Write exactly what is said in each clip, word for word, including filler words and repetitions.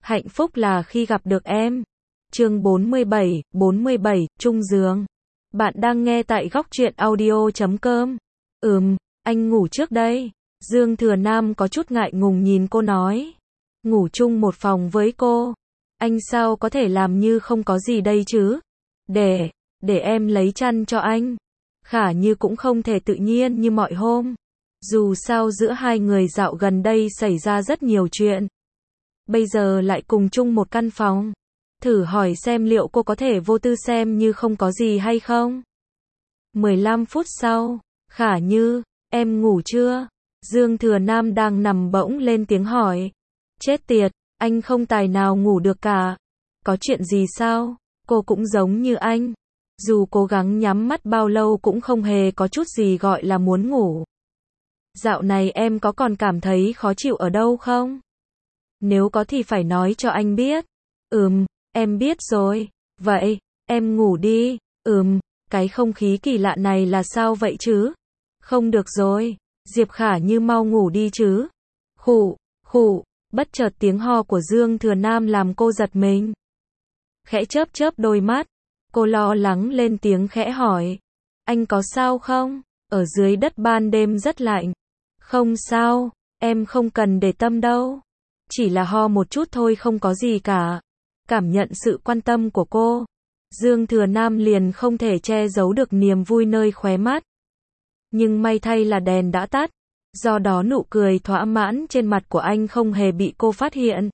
Hạnh phúc là khi gặp được em. Chương bốn mươi bảy, bốn mươi bảy, chung giường. Bạn đang nghe tại góc truyện audio chấm com. Ừm, anh ngủ trước đây. Dương Thừa Nam có chút ngại ngùng nhìn cô nói. Ngủ chung một phòng với cô. Anh sao có thể làm như không có gì đây chứ? Để, để em lấy chăn cho anh. Khả Như cũng không thể tự nhiên như mọi hôm. Dù sao giữa hai người dạo gần đây xảy ra rất nhiều chuyện. Bây giờ lại cùng chung một căn phòng. Thử hỏi xem liệu cô có thể vô tư xem như không có gì hay không? mười lăm phút sau, Khả Như, em ngủ chưa? Dương Thừa Nam đang nằm bỗng lên tiếng hỏi. Chết tiệt, anh không tài nào ngủ được cả. Có chuyện gì sao? Cô cũng giống như anh. Dù cố gắng nhắm mắt bao lâu cũng không hề có chút gì gọi là muốn ngủ. Dạo này em có còn cảm thấy khó chịu ở đâu không? Nếu có thì phải nói cho anh biết. Ừm, em biết rồi. Vậy, em ngủ đi. Ừm, cái không khí kỳ lạ này là sao vậy chứ? Không được rồi. Diệp Khả Như mau ngủ đi chứ. Khụ, khụ, bất chợt tiếng ho của Dương Thừa Nam làm cô giật mình. Khẽ chớp chớp đôi mắt. Cô lo lắng lên tiếng khẽ hỏi. Anh có sao không? Ở dưới đất ban đêm rất lạnh. Không sao, em không cần để tâm đâu. Chỉ là ho một chút thôi, không có gì cả. Cảm nhận sự quan tâm của cô, Dương Thừa Nam liền không thể che giấu được niềm vui nơi khóe mắt. Nhưng may thay là đèn đã tắt, do đó nụ cười thỏa mãn trên mặt của anh không hề bị cô phát hiện.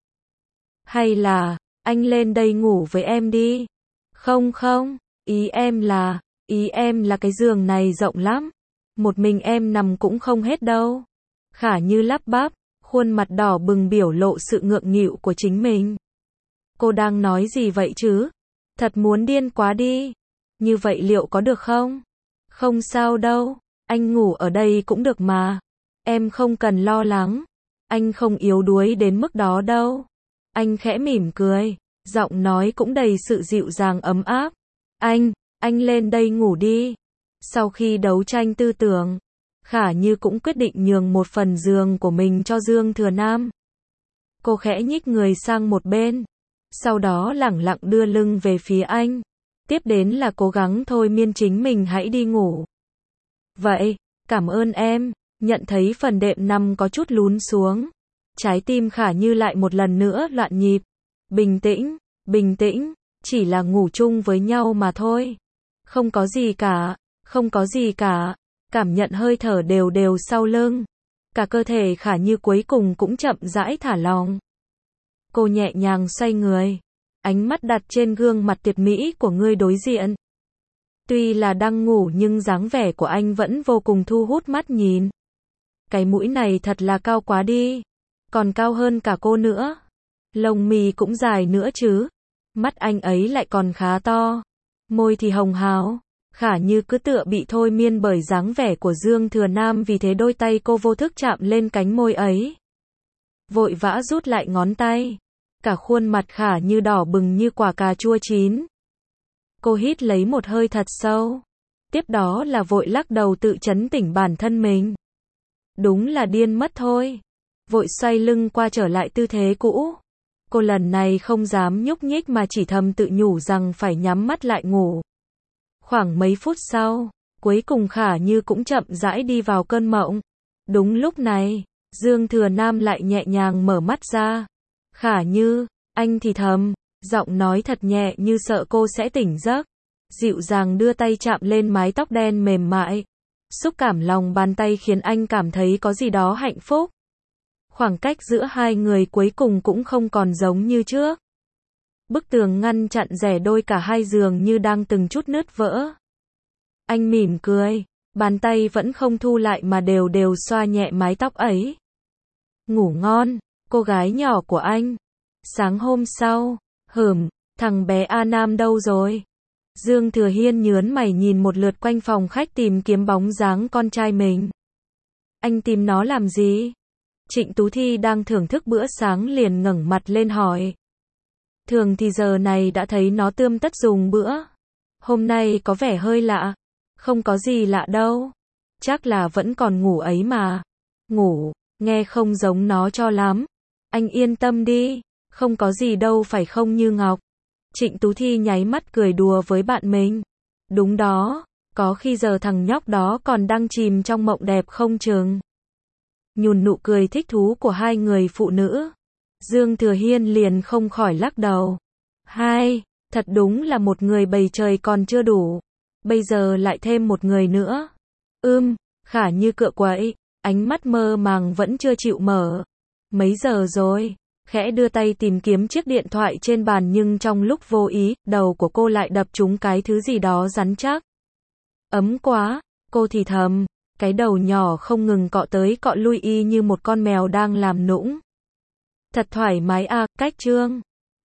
Hay là, anh lên đây ngủ với em đi. Không không, ý em là, ý em là cái giường này rộng lắm. Một mình em nằm cũng không hết đâu. Khả Như lắp bắp, khuôn mặt đỏ bừng biểu lộ sự ngượng nghịu của chính mình. Cô đang nói gì vậy chứ? Thật muốn điên quá đi. Như vậy liệu có được không? Không sao đâu, anh ngủ ở đây cũng được mà. Em không cần lo lắng. Anh không yếu đuối đến mức đó đâu. Anh khẽ mỉm cười, giọng nói cũng đầy sự dịu dàng ấm áp. Anh, anh lên đây ngủ đi. Sau khi đấu tranh tư tưởng, Khả Như cũng quyết định nhường một phần giường của mình cho Dương Thừa Nam. Cô khẽ nhích người sang một bên, sau đó lẳng lặng đưa lưng về phía anh. Tiếp đến là cố gắng thôi miên chính mình hãy đi ngủ. Vậy, cảm ơn em. Nhận thấy phần đệm nằm có chút lún xuống. Trái tim Khả Như lại một lần nữa loạn nhịp. Bình tĩnh, bình tĩnh, chỉ là ngủ chung với nhau mà thôi. Không có gì cả, không có gì cả. Cảm nhận hơi thở đều đều sau lưng. Cả cơ thể Khả Như cuối cùng cũng chậm rãi thả lỏng. Cô nhẹ nhàng xoay người. Ánh mắt đặt trên gương mặt tuyệt mỹ của người đối diện. Tuy là đang ngủ nhưng dáng vẻ của anh vẫn vô cùng thu hút mắt nhìn. Cái mũi này thật là cao quá đi. Còn cao hơn cả cô nữa. Lông mi cũng dài nữa chứ. Mắt anh ấy lại còn khá to. Môi thì hồng hào. Khả Như cứ tựa bị thôi miên bởi dáng vẻ của Dương Thừa Nam, vì thế đôi tay cô vô thức chạm lên cánh môi ấy. Vội vã rút lại ngón tay. Cả khuôn mặt Khả Như đỏ bừng như quả cà chua chín. Cô hít lấy một hơi thật sâu. Tiếp đó là vội lắc đầu tự trấn tĩnh bản thân mình. Đúng là điên mất thôi. Vội xoay lưng qua trở lại tư thế cũ. Cô lần này không dám nhúc nhích mà chỉ thầm tự nhủ rằng phải nhắm mắt lại ngủ. Khoảng mấy phút sau, cuối cùng Khả Như cũng chậm rãi đi vào cơn mộng. Đúng lúc này, Dương Thừa Nam lại nhẹ nhàng mở mắt ra. Khả Như, anh thì thầm, giọng nói thật nhẹ như sợ cô sẽ tỉnh giấc. Dịu dàng đưa tay chạm lên mái tóc đen mềm mại. Xúc cảm lòng bàn tay khiến anh cảm thấy có gì đó hạnh phúc. Khoảng cách giữa hai người cuối cùng cũng không còn giống như trước. Bức tường ngăn chặn rẻ đôi cả hai giường như đang từng chút nứt vỡ. Anh mỉm cười, bàn tay vẫn không thu lại mà đều đều xoa nhẹ mái tóc ấy. Ngủ ngon, cô gái nhỏ của anh. Sáng hôm sau, hửm, thằng bé A Nam đâu rồi? Dương Thừa Hiên nhớn mày nhìn một lượt quanh phòng khách tìm kiếm bóng dáng con trai mình. Anh tìm nó làm gì? Trịnh Tú Thi đang thưởng thức bữa sáng liền ngẩng mặt lên hỏi. Thường thì giờ này đã thấy nó tươm tất dùng bữa. Hôm nay có vẻ hơi lạ. Không có gì lạ đâu. Chắc là vẫn còn ngủ ấy mà. Ngủ, nghe không giống nó cho lắm. Anh yên tâm đi. Không có gì đâu phải không Như Ngọc. Trịnh Tú Thi nháy mắt cười đùa với bạn mình. Đúng đó, có khi giờ thằng nhóc đó còn đang chìm trong mộng đẹp không chừng. Nhùn nụ cười thích thú của hai người phụ nữ. Dương Thừa Hiên liền không khỏi lắc đầu. Hai, thật đúng là một người bầy trời còn chưa đủ. Bây giờ lại thêm một người nữa. Ưm, Khả Như cựa quậy, ánh mắt mơ màng vẫn chưa chịu mở. Mấy giờ rồi? Khẽ đưa tay tìm kiếm chiếc điện thoại trên bàn nhưng trong lúc vô ý, đầu của cô lại đập trúng cái thứ gì đó rắn chắc. Ấm quá, cô thì thầm, cái đầu nhỏ không ngừng cọ tới cọ lui y như một con mèo đang làm nũng. Thật thoải mái à, cách trương.